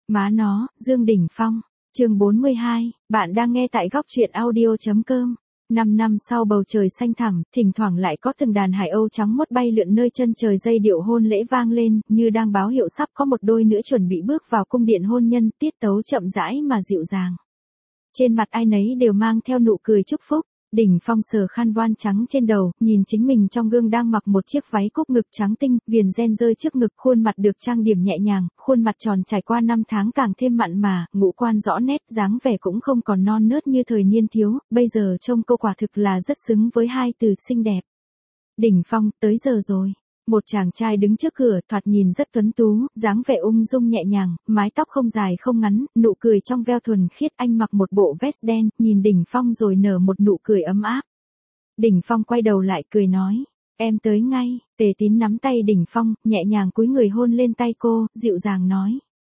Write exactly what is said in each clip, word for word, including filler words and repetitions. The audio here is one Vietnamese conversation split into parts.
Má nó, Dương Đỉnh Phong. Chương bốn mươi hai, bạn đang nghe tại góc truyện audio chấm com. Năm năm sau bầu trời xanh thẳm, thỉnh thoảng lại có từng đàn hải âu trắng mốt bay lượn nơi chân trời, giai điệu hôn lễ vang lên, như đang báo hiệu sắp có một đôi nữa chuẩn bị bước vào cung điện hôn nhân, tiết tấu chậm rãi mà dịu dàng. Trên mặt ai nấy đều mang theo nụ cười chúc phúc. Đỉnh Phong sờ khăn voan trắng trên đầu, nhìn chính mình trong gương đang mặc một chiếc váy cúc ngực trắng tinh, viền ren rơi trước ngực, khuôn mặt được trang điểm nhẹ nhàng, khuôn mặt tròn trải qua năm tháng càng thêm mặn mà, ngũ quan rõ nét, dáng vẻ cũng không còn non nớt như thời niên thiếu, bây giờ trông cô quả thực là rất xứng với hai từ xinh đẹp. Đỉnh Phong, tới giờ rồi. Một chàng trai đứng trước cửa, thoạt nhìn rất tuấn tú, dáng vẻ ung dung nhẹ nhàng, mái tóc không dài không ngắn, nụ cười trong veo thuần khiết. Anh mặc một bộ vest đen, nhìn Đỉnh Phong rồi nở một nụ cười ấm áp. Đỉnh Phong quay đầu lại cười nói, em tới ngay. Tề Tín nắm tay Đỉnh Phong, nhẹ nhàng cúi người hôn lên tay cô, dịu dàng nói,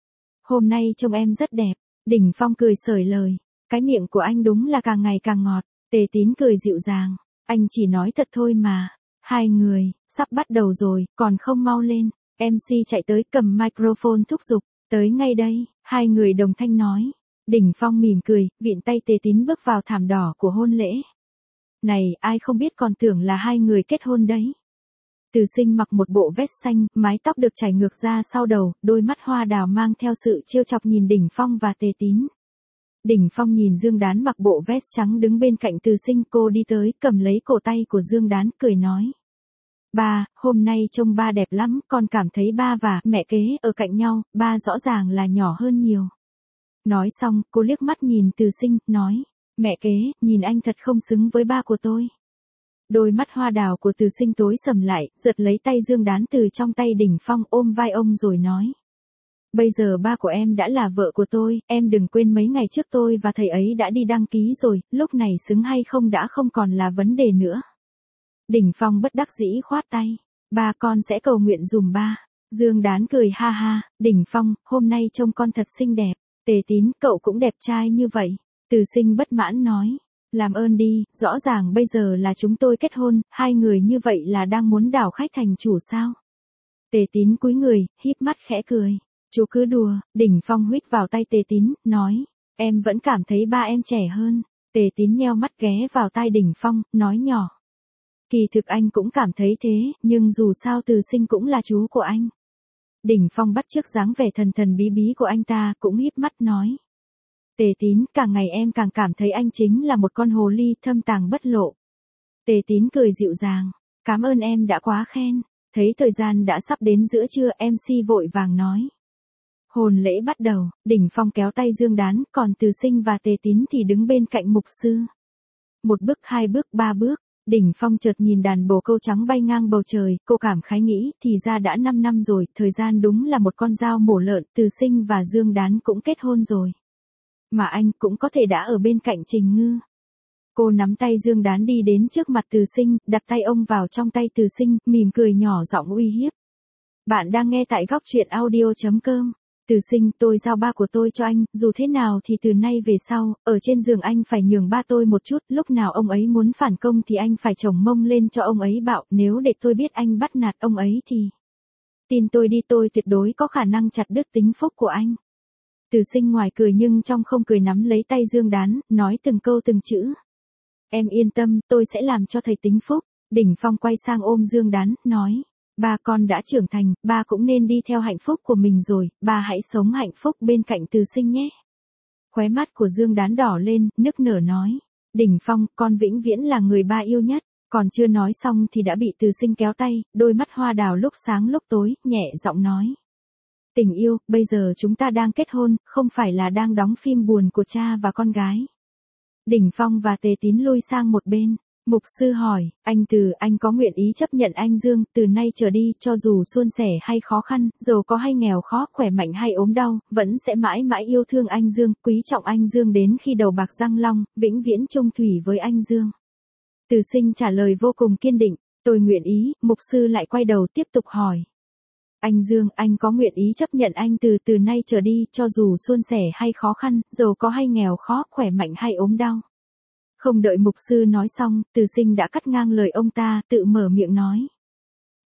hôm nay trông em rất đẹp. Đỉnh Phong cười xởi lời, cái miệng của anh đúng là càng ngày càng ngọt. Tề Tín cười dịu dàng, anh chỉ nói thật thôi mà. Hai người, sắp bắt đầu rồi, còn không mau lên. em xê chạy tới cầm microphone thúc giục, tới ngay đây. Hai người đồng thanh nói. Đỉnh Phong mỉm cười, vịn tay Tề Tín bước vào thảm đỏ của hôn lễ. Này, ai không biết còn tưởng là hai người kết hôn đấy. Từ Sinh mặc một bộ vest xanh, mái tóc được chảy ngược ra sau đầu, đôi mắt hoa đào mang theo sự trêu chọc nhìn Đỉnh Phong và Tề Tín. Đỉnh Phong nhìn Dương Đán mặc bộ vest trắng đứng bên cạnh Từ Sinh, cô đi tới, cầm lấy cổ tay của Dương Đán, cười nói. Ba, hôm nay trông ba đẹp lắm, con cảm thấy ba và mẹ kế ở cạnh nhau, ba rõ ràng là nhỏ hơn nhiều. Nói xong, cô liếc mắt nhìn Từ Sinh, nói, mẹ kế, nhìn anh thật không xứng với ba của tôi. Đôi mắt hoa đào của Từ Sinh tối sầm lại, giật lấy tay Dương Đán từ trong tay Đỉnh Phong, ôm vai ông rồi nói. Bây giờ ba của em đã là vợ của tôi, em đừng quên mấy ngày trước tôi và thầy ấy đã đi đăng ký rồi, lúc này xứng hay không đã không còn là vấn đề nữa. Đỉnh Phong bất đắc dĩ khoát tay, ba con sẽ cầu nguyện dùm ba. Dương Đán cười ha ha, Đỉnh Phong, hôm nay trông con thật xinh đẹp. Tề Tín, cậu cũng đẹp trai như vậy. Từ Sinh bất mãn nói, làm ơn đi, rõ ràng bây giờ là chúng tôi kết hôn, hai người như vậy là đang muốn đảo khách thành chủ sao? Tề Tín cúi người, híp mắt khẽ cười. Chú cứ đùa. Đỉnh Phong huých vào tay Tề Tín, nói, em vẫn cảm thấy ba em trẻ hơn. Tề Tín nheo mắt ghé vào tai Đỉnh Phong, nói nhỏ. Kỳ thực anh cũng cảm thấy thế, nhưng dù sao Từ Sinh cũng là chú của anh. Đỉnh Phong bắt chước dáng vẻ thần thần bí bí của anh ta, cũng híp mắt nói. Tề Tín, càng ngày em càng cảm thấy anh chính là một con hồ ly thâm tàng bất lộ. Tề Tín cười dịu dàng, cảm ơn em đã quá khen. Thấy thời gian đã sắp đến giữa trưa, em xê vội vàng nói. Hôn lễ bắt đầu, Đỉnh Phong kéo tay Dương Đán, còn Từ Sinh và Tề Tín thì đứng bên cạnh mục sư. Một bước, hai bước, ba bước, Đỉnh Phong chợt nhìn đàn bồ câu trắng bay ngang bầu trời, cô cảm khái nghĩ, thì ra đã năm năm rồi, thời gian đúng là một con dao mổ lợn, Từ Sinh và Dương Đán cũng kết hôn rồi. Mà anh cũng có thể đã ở bên cạnh Trình Ngư. Cô nắm tay Dương Đán đi đến trước mặt Từ Sinh, đặt tay ông vào trong tay Từ Sinh, mỉm cười nhỏ giọng uy hiếp. Bạn đang nghe tại góc truyện audio chấm com. Từ Sinh, tôi giao ba của tôi cho anh, dù thế nào thì từ nay về sau, ở trên giường anh phải nhường ba tôi một chút, lúc nào ông ấy muốn phản công thì anh phải chồng mông lên cho ông ấy bạo, nếu để tôi biết anh bắt nạt ông ấy thì... Tin tôi đi, tôi tuyệt đối có khả năng chặt đứt tính phúc của anh. Từ Sinh ngoài cười nhưng trong không cười, nắm lấy tay Dương Đán, nói từng câu từng chữ. Em yên tâm, tôi sẽ làm cho thầy tính phúc. Đỉnh Phong quay sang ôm Dương Đán, nói. Ba con đã trưởng thành, ba cũng nên đi theo hạnh phúc của mình rồi, ba hãy sống hạnh phúc bên cạnh Từ Sinh nhé. Khóe mắt của Dương Đán đỏ lên, nức nở nói. Đỉnh Phong, con vĩnh viễn là người ba yêu nhất. Còn chưa nói xong thì đã bị Từ Sinh kéo tay, đôi mắt hoa đào lúc sáng lúc tối, nhẹ giọng nói. Tình yêu, bây giờ chúng ta đang kết hôn, không phải là đang đóng phim buồn của cha và con gái. Đỉnh Phong và Tề Tín lui sang một bên. Mục sư hỏi, anh Từ, anh có nguyện ý chấp nhận anh Dương, từ nay trở đi, cho dù suôn sẻ hay khó khăn, giàu có hay nghèo khó, khỏe mạnh hay ốm đau, vẫn sẽ mãi mãi yêu thương anh Dương, quý trọng anh Dương đến khi đầu bạc răng long, vĩnh viễn chung thủy với anh Dương. Từ Sinh trả lời vô cùng kiên định, tôi nguyện ý. Mục sư lại quay đầu tiếp tục hỏi. Anh Dương, anh có nguyện ý chấp nhận anh Từ từ nay trở đi, cho dù suôn sẻ hay khó khăn, giàu có hay nghèo khó, khỏe mạnh hay ốm đau. Không đợi mục sư nói xong, Từ Sinh đã cắt ngang lời ông ta, tự mở miệng nói.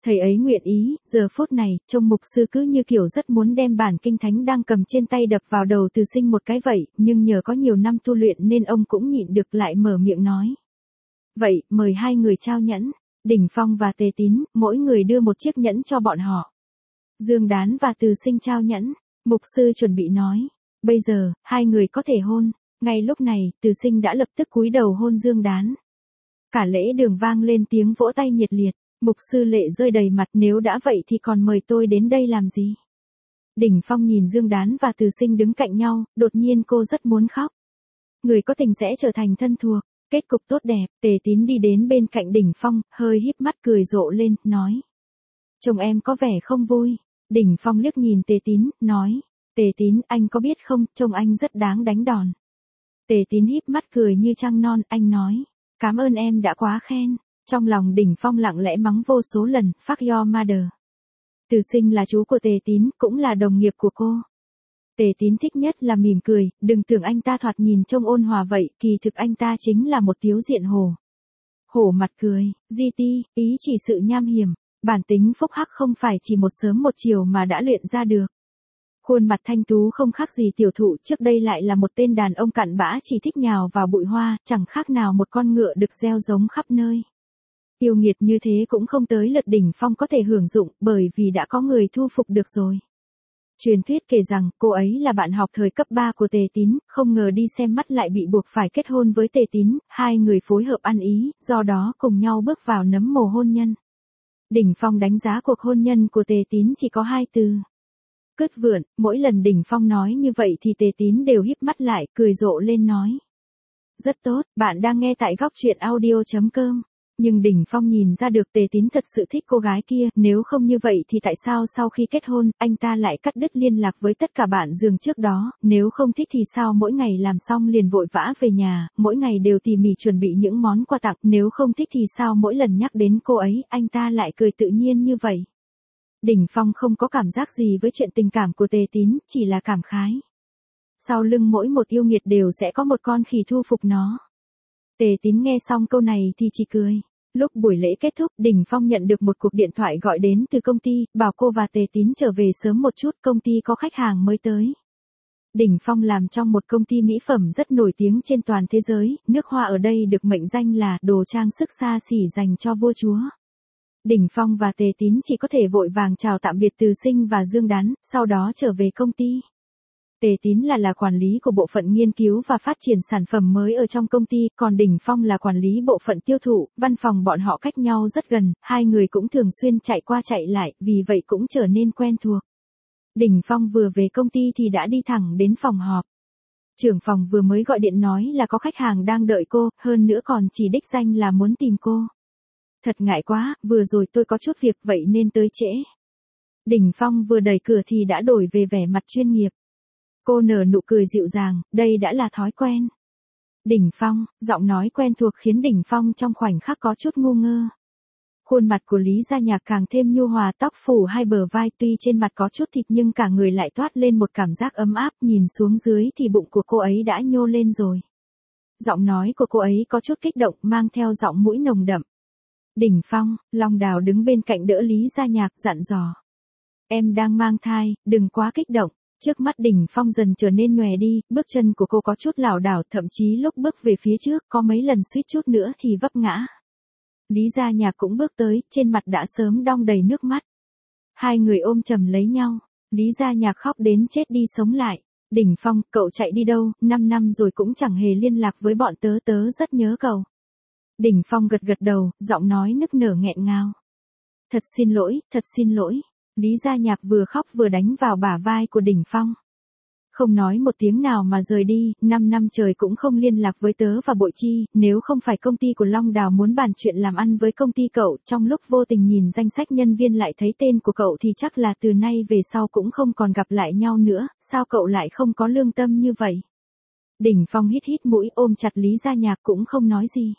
Thầy ấy nguyện ý, giờ phút này, trông mục sư cứ như kiểu rất muốn đem bản kinh thánh đang cầm trên tay đập vào đầu Từ Sinh một cái vậy, nhưng nhờ có nhiều năm tu luyện nên ông cũng nhịn được lại mở miệng nói. Vậy, mời hai người trao nhẫn, Đỉnh Phong và Tề Tín, mỗi người đưa một chiếc nhẫn cho bọn họ. Dương Đán và Từ Sinh trao nhẫn, mục sư chuẩn bị nói. Bây giờ, hai người có thể hôn. Ngay lúc này, Từ Sinh đã lập tức cúi đầu hôn Dương Đán. Cả lễ đường vang lên tiếng vỗ tay nhiệt liệt. Mục sư lệ rơi đầy mặt, nếu đã vậy thì còn mời tôi đến đây làm gì? Đỉnh Phong nhìn Dương Đán và Từ Sinh đứng cạnh nhau, đột nhiên cô rất muốn khóc. Người có tình sẽ trở thành thân thuộc, kết cục tốt đẹp. Tề Tín đi đến bên cạnh Đỉnh Phong, hơi híp mắt cười rộ lên, nói. Chồng em có vẻ không vui. Đỉnh Phong liếc nhìn Tề Tín, nói. Tề Tín, anh có biết không, chồng anh rất đáng đánh đòn. Tề Tín híp mắt cười như trăng non, anh nói. Cảm ơn em đã quá khen. Trong lòng Đỉnh Phong lặng lẽ mắng vô số lần, fuck your mother. Từ Sinh là chú của Tề Tín, cũng là đồng nghiệp của cô. Tề Tín thích nhất là mỉm cười, đừng tưởng anh ta thoạt nhìn trông ôn hòa vậy, kỳ thực anh ta chính là một tiếu diện hổ. Hổ mặt cười, di ti, ý chỉ sự nham hiểm, bản tính phúc hắc không phải chỉ một sớm một chiều mà đã luyện ra được. Khuôn mặt thanh tú không khác gì tiểu thụ, trước đây lại là một tên đàn ông cặn bã chỉ thích nhào vào bụi hoa, chẳng khác nào một con ngựa được gieo giống khắp nơi. Yêu nghiệt như thế cũng không tới lượt Đỉnh Phong có thể hưởng dụng, bởi vì đã có người thu phục được rồi. Truyền thuyết kể rằng, cô ấy là bạn học thời cấp ba của Tề Tín, không ngờ đi xem mắt lại bị buộc phải kết hôn với Tề Tín, hai người phối hợp ăn ý, do đó cùng nhau bước vào nấm mồ hôn nhân. Đỉnh Phong đánh giá cuộc hôn nhân của Tề Tín chỉ có hai từ. Cứt vượn, mỗi lần Đỉnh Phong nói như vậy thì Tề Tín đều híp mắt lại, cười rộ lên nói. Rất tốt, bạn đang nghe tại góc truyện audio chấm com. Nhưng Đỉnh Phong nhìn ra được Tề Tín thật sự thích cô gái kia, nếu không như vậy thì tại sao sau khi kết hôn, anh ta lại cắt đứt liên lạc với tất cả bạn giường trước đó, nếu không thích thì sao mỗi ngày làm xong liền vội vã về nhà, mỗi ngày đều tỉ mỉ chuẩn bị những món quà tặng, nếu không thích thì sao mỗi lần nhắc đến cô ấy, anh ta lại cười tự nhiên như vậy. Đỉnh Phong không có cảm giác gì với chuyện tình cảm của Tề Tín, chỉ là cảm khái. Sau lưng mỗi một yêu nghiệt đều sẽ có một con khỉ thu phục nó. Tề Tín nghe xong câu này thì chỉ cười. Lúc buổi lễ kết thúc, Đỉnh Phong nhận được một cuộc điện thoại gọi đến từ công ty, bảo cô và Tề Tín trở về sớm một chút, công ty có khách hàng mới tới. Đỉnh Phong làm trong một công ty mỹ phẩm rất nổi tiếng trên toàn thế giới, nước hoa ở đây được mệnh danh là đồ trang sức xa xỉ dành cho vua chúa. Đỉnh Phong và Tề Tín chỉ có thể vội vàng chào tạm biệt Từ Sinh và Dương Đán, sau đó trở về công ty. Tề Tín là là quản lý của bộ phận nghiên cứu và phát triển sản phẩm mới ở trong công ty, còn Đỉnh Phong là quản lý bộ phận tiêu thụ, văn phòng bọn họ cách nhau rất gần, hai người cũng thường xuyên chạy qua chạy lại, vì vậy cũng trở nên quen thuộc. Đỉnh Phong vừa về công ty thì đã đi thẳng đến phòng họp. Trưởng phòng vừa mới gọi điện nói là có khách hàng đang đợi cô, hơn nữa còn chỉ đích danh là muốn tìm cô. Thật ngại quá, vừa rồi tôi có chút việc vậy nên tới trễ. Đỉnh Phong vừa đẩy cửa thì đã đổi về vẻ mặt chuyên nghiệp. Cô nở nụ cười dịu dàng, đây đã là thói quen. Đỉnh Phong, giọng nói quen thuộc khiến Đỉnh Phong trong khoảnh khắc có chút ngu ngơ. Khuôn mặt của Lý Gia Nhạc càng thêm nhu hòa, tóc phủ hai bờ vai, tuy trên mặt có chút thịt nhưng cả người lại toát lên một cảm giác ấm áp, nhìn xuống dưới thì bụng của cô ấy đã nhô lên rồi. Giọng nói của cô ấy có chút kích động, mang theo giọng mũi nồng đậm. Đỉnh Phong, Long Đào đứng bên cạnh đỡ Lý Gia Nhạc, dặn dò. Em đang mang thai, đừng quá kích động. Trước mắt Đỉnh Phong dần trở nên nhòe đi, bước chân của cô có chút lảo đảo, thậm chí lúc bước về phía trước, có mấy lần suýt chút nữa thì vấp ngã. Lý Gia Nhạc cũng bước tới, trên mặt đã sớm đong đầy nước mắt. Hai người ôm chầm lấy nhau, Lý Gia Nhạc khóc đến chết đi sống lại. Đỉnh Phong, cậu chạy đi đâu, năm năm rồi cũng chẳng hề liên lạc với bọn tớ, tớ rất nhớ cậu. Đỉnh Phong gật gật đầu, giọng nói nức nở nghẹn ngào. Thật xin lỗi, thật xin lỗi. Lý Gia Nhạc vừa khóc vừa đánh vào bả vai của Đỉnh Phong. Không nói một tiếng nào mà rời đi, năm năm trời cũng không liên lạc với tớ và Bội Chi, nếu không phải công ty của Long Đào muốn bàn chuyện làm ăn với công ty cậu, trong lúc vô tình nhìn danh sách nhân viên lại thấy tên của cậu thì chắc là từ nay về sau cũng không còn gặp lại nhau nữa, sao cậu lại không có lương tâm như vậy? Đỉnh Phong hít hít mũi ôm chặt Lý Gia Nhạc cũng không nói gì.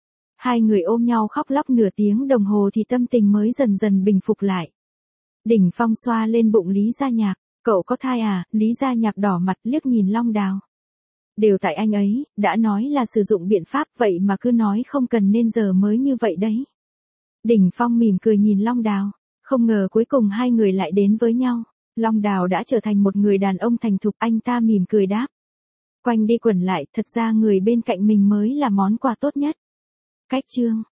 Hai người ôm nhau khóc lóc nửa tiếng đồng hồ thì tâm tình mới dần dần bình phục lại. Đỉnh Phong xoa lên bụng Lý Gia Nhạc, cậu có thai à? Lý Gia Nhạc đỏ mặt liếc nhìn Long Đào. Đều tại anh ấy, đã nói là sử dụng biện pháp vậy mà cứ nói không cần nên giờ mới như vậy đấy. Đỉnh Phong mỉm cười nhìn Long Đào, Không ngờ cuối cùng hai người lại đến với nhau. Long Đào đã trở thành một người đàn ông thành thục, anh ta mỉm cười đáp. Quanh đi quẩn lại, thật ra người bên cạnh mình mới là món quà tốt nhất. Cách chương